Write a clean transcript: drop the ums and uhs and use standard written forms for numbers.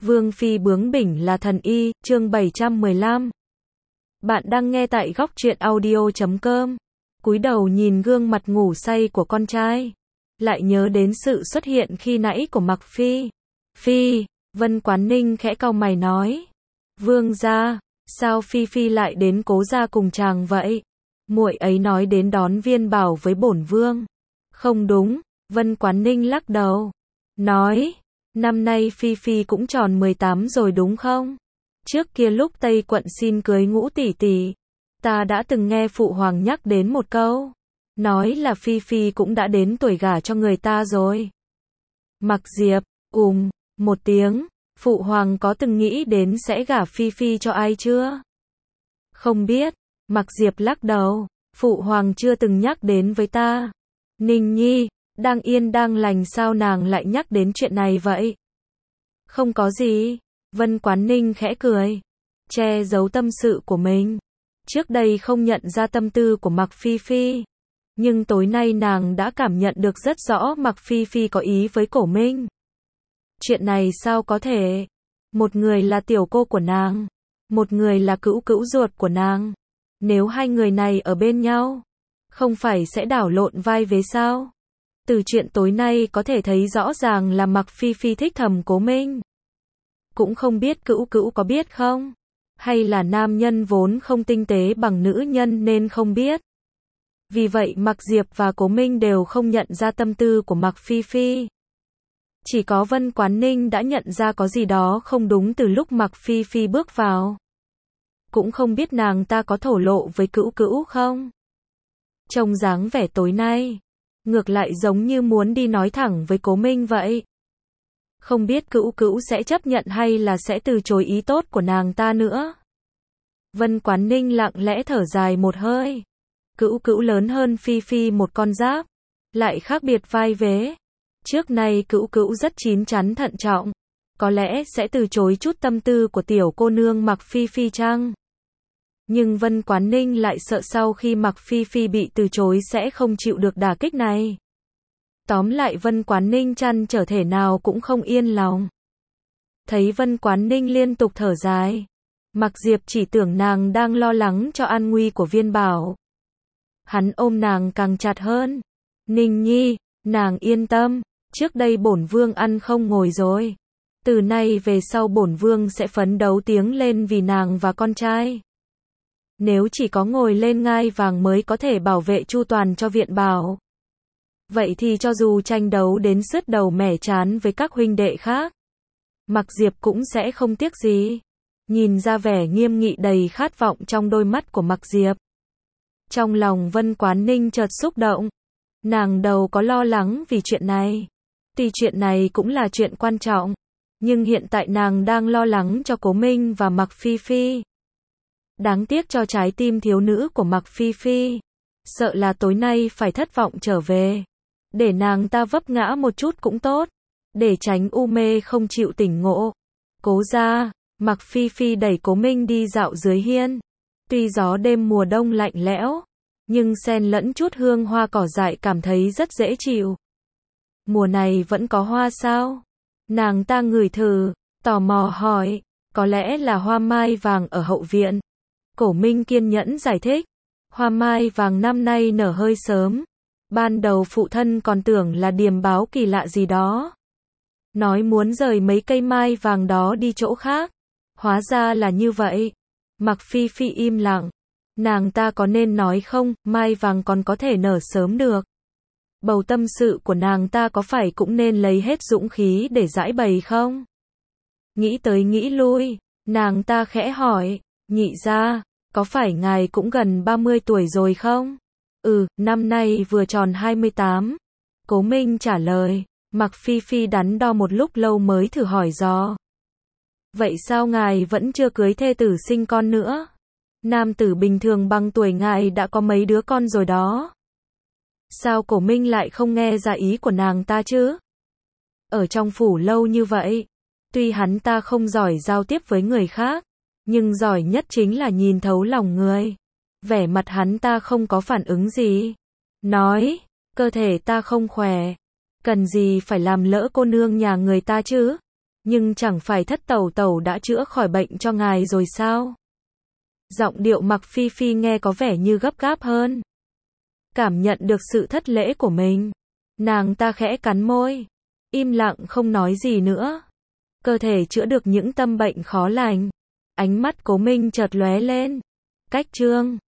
Vương phi bướng bỉnh là thần y, chương 715. Bạn đang nghe tại góc truyện audio.com. Cúi đầu nhìn gương mặt ngủ say của con trai, lại nhớ đến sự xuất hiện khi nãy của Mặc Phi. Phi, Vân Quán Ninh khẽ cau mày nói. Vương gia, sao Phi Phi lại đến Cố gia cùng chàng vậy? Muội ấy nói đến đón Viên Bảo với bổn vương. Không đúng, Vân Quán Ninh lắc đầu. Nói, năm nay Phi Phi cũng tròn 18 rồi đúng không? Trước kia lúc Tây quận xin cưới Ngũ tỷ tỷ, ta đã từng nghe phụ hoàng nhắc đến một câu, nói là Phi Phi cũng đã đến tuổi gả cho người ta rồi. Mặc Diệp, một tiếng, phụ hoàng có từng nghĩ đến sẽ gả Phi Phi cho ai chưa? Không biết, Mặc Diệp lắc đầu, phụ hoàng chưa từng nhắc đến với ta. Ninh Nhi, đang yên đang lành sao nàng lại nhắc đến chuyện này vậy? Không có gì, Vân Quán Ninh khẽ cười, che giấu tâm sự của mình. Trước đây không nhận ra tâm tư của Mặc Phi Phi, nhưng tối nay nàng đã cảm nhận được rất rõ Mặc Phi Phi có ý với Cổ Minh. Chuyện này sao có thể? Một người là tiểu cô của nàng, một người là cữu cữu ruột của nàng. Nếu hai người này ở bên nhau, không phải sẽ đảo lộn vai vế sao? Từ chuyện tối nay có thể thấy rõ ràng là Mặc Phi Phi thích thầm Cố Minh. Cũng không biết cữu cữu có biết không? Hay là nam nhân vốn không tinh tế bằng nữ nhân nên không biết? Vì vậy Mặc Diệp và Cố Minh đều không nhận ra tâm tư của Mặc Phi Phi. Chỉ có Vân Quán Ninh đã nhận ra có gì đó không đúng từ lúc Mặc Phi Phi bước vào. Cũng không biết nàng ta có thổ lộ với cữu cữu không? Trông dáng vẻ tối nay, ngược lại giống như muốn đi nói thẳng với Cố Minh vậy. Không biết cữu cữu sẽ chấp nhận hay là sẽ từ chối ý tốt của nàng ta nữa. Vân Quán Ninh lặng lẽ thở dài một hơi. Cữu cữu lớn hơn Phi Phi một con giáp, lại khác biệt vai vế. Trước nay cữu cữu rất chín chắn thận trọng, có lẽ sẽ từ chối chút tâm tư của tiểu cô nương Mặc Phi Phi chăng? Nhưng Vân Quán Ninh lại sợ sau khi Mặc Phi Phi bị từ chối sẽ không chịu được đả kích này. Tóm lại Vân Quán Ninh trăn trở thể nào cũng không yên lòng. Thấy Vân Quán Ninh liên tục thở dài, Mặc Diệp chỉ tưởng nàng đang lo lắng cho an nguy của Viên Bảo. Hắn ôm nàng càng chặt hơn. Ninh Nhi, nàng yên tâm, trước đây bổn vương ăn không ngồi rồi. Từ nay về sau bổn vương sẽ phấn đấu tiến lên vì nàng và con trai. Nếu chỉ có ngồi lên ngai vàng mới có thể bảo vệ chu toàn cho Viện Bảo, vậy thì cho dù tranh đấu đến sứt đầu mẻ trán với các huynh đệ khác, Mặc Diệp cũng sẽ không tiếc gì. Nhìn ra vẻ nghiêm nghị đầy khát vọng trong đôi mắt của Mặc Diệp, trong lòng Vân Quán Ninh chợt xúc động. Nàng đầu có lo lắng vì chuyện này. Tuy chuyện này cũng là chuyện quan trọng, nhưng hiện tại nàng đang lo lắng cho Cố Minh và Mặc Phi Phi. Đáng tiếc cho trái tim thiếu nữ của Mặc Phi Phi. Sợ là tối nay phải thất vọng trở về. Để nàng ta vấp ngã một chút cũng tốt, để tránh u mê không chịu tỉnh ngộ. Cố gia, Mặc Phi Phi đẩy Cố Minh đi dạo dưới hiên. Tuy gió đêm mùa đông lạnh lẽo, nhưng xen lẫn chút hương hoa cỏ dại cảm thấy rất dễ chịu. Mùa này vẫn có hoa sao? Nàng ta ngửi thử, tò mò hỏi, có lẽ là hoa mai vàng ở hậu viện. Cổ Minh kiên nhẫn giải thích, hoa mai vàng năm nay nở hơi sớm. Ban đầu phụ thân còn tưởng là điềm báo kỳ lạ gì đó, nói muốn rời mấy cây mai vàng đó đi chỗ khác. Hóa ra là như vậy. Mặc Phi Phi im lặng. Nàng ta có nên nói không, mai vàng còn có thể nở sớm được. Bầu tâm sự của nàng ta có phải cũng nên lấy hết dũng khí để giải bày không? Nghĩ tới nghĩ lui, nàng ta khẽ hỏi, nhị gia, có phải ngài cũng gần 30 tuổi rồi không? Năm nay vừa tròn 28. Cố Minh trả lời. Mặc Phi Phi đắn đo một lúc lâu mới thử hỏi dò. Vậy sao ngài vẫn chưa cưới thê tử sinh con nữa? Nam tử bình thường bằng tuổi ngài đã có mấy đứa con rồi đó. Sao Cổ Minh lại không nghe ra ý của nàng ta chứ? Ở trong phủ lâu như vậy, tuy hắn ta không giỏi giao tiếp với người khác, nhưng giỏi nhất chính là nhìn thấu lòng người. Vẻ mặt hắn ta không có phản ứng gì. Nói, cơ thể ta không khỏe, cần gì phải làm lỡ cô nương nhà người ta chứ? Nhưng chẳng phải thất tẩu tẩu đã chữa khỏi bệnh cho ngài rồi sao? Giọng điệu Mặc Phi Phi nghe có vẻ như gấp gáp hơn. Cảm nhận được sự thất lễ của mình, nàng ta khẽ cắn môi, im lặng không nói gì nữa. Cơ thể chữa được những tâm bệnh khó lành. Ánh mắt Cố Minh chợt lóe lên. Cách Trương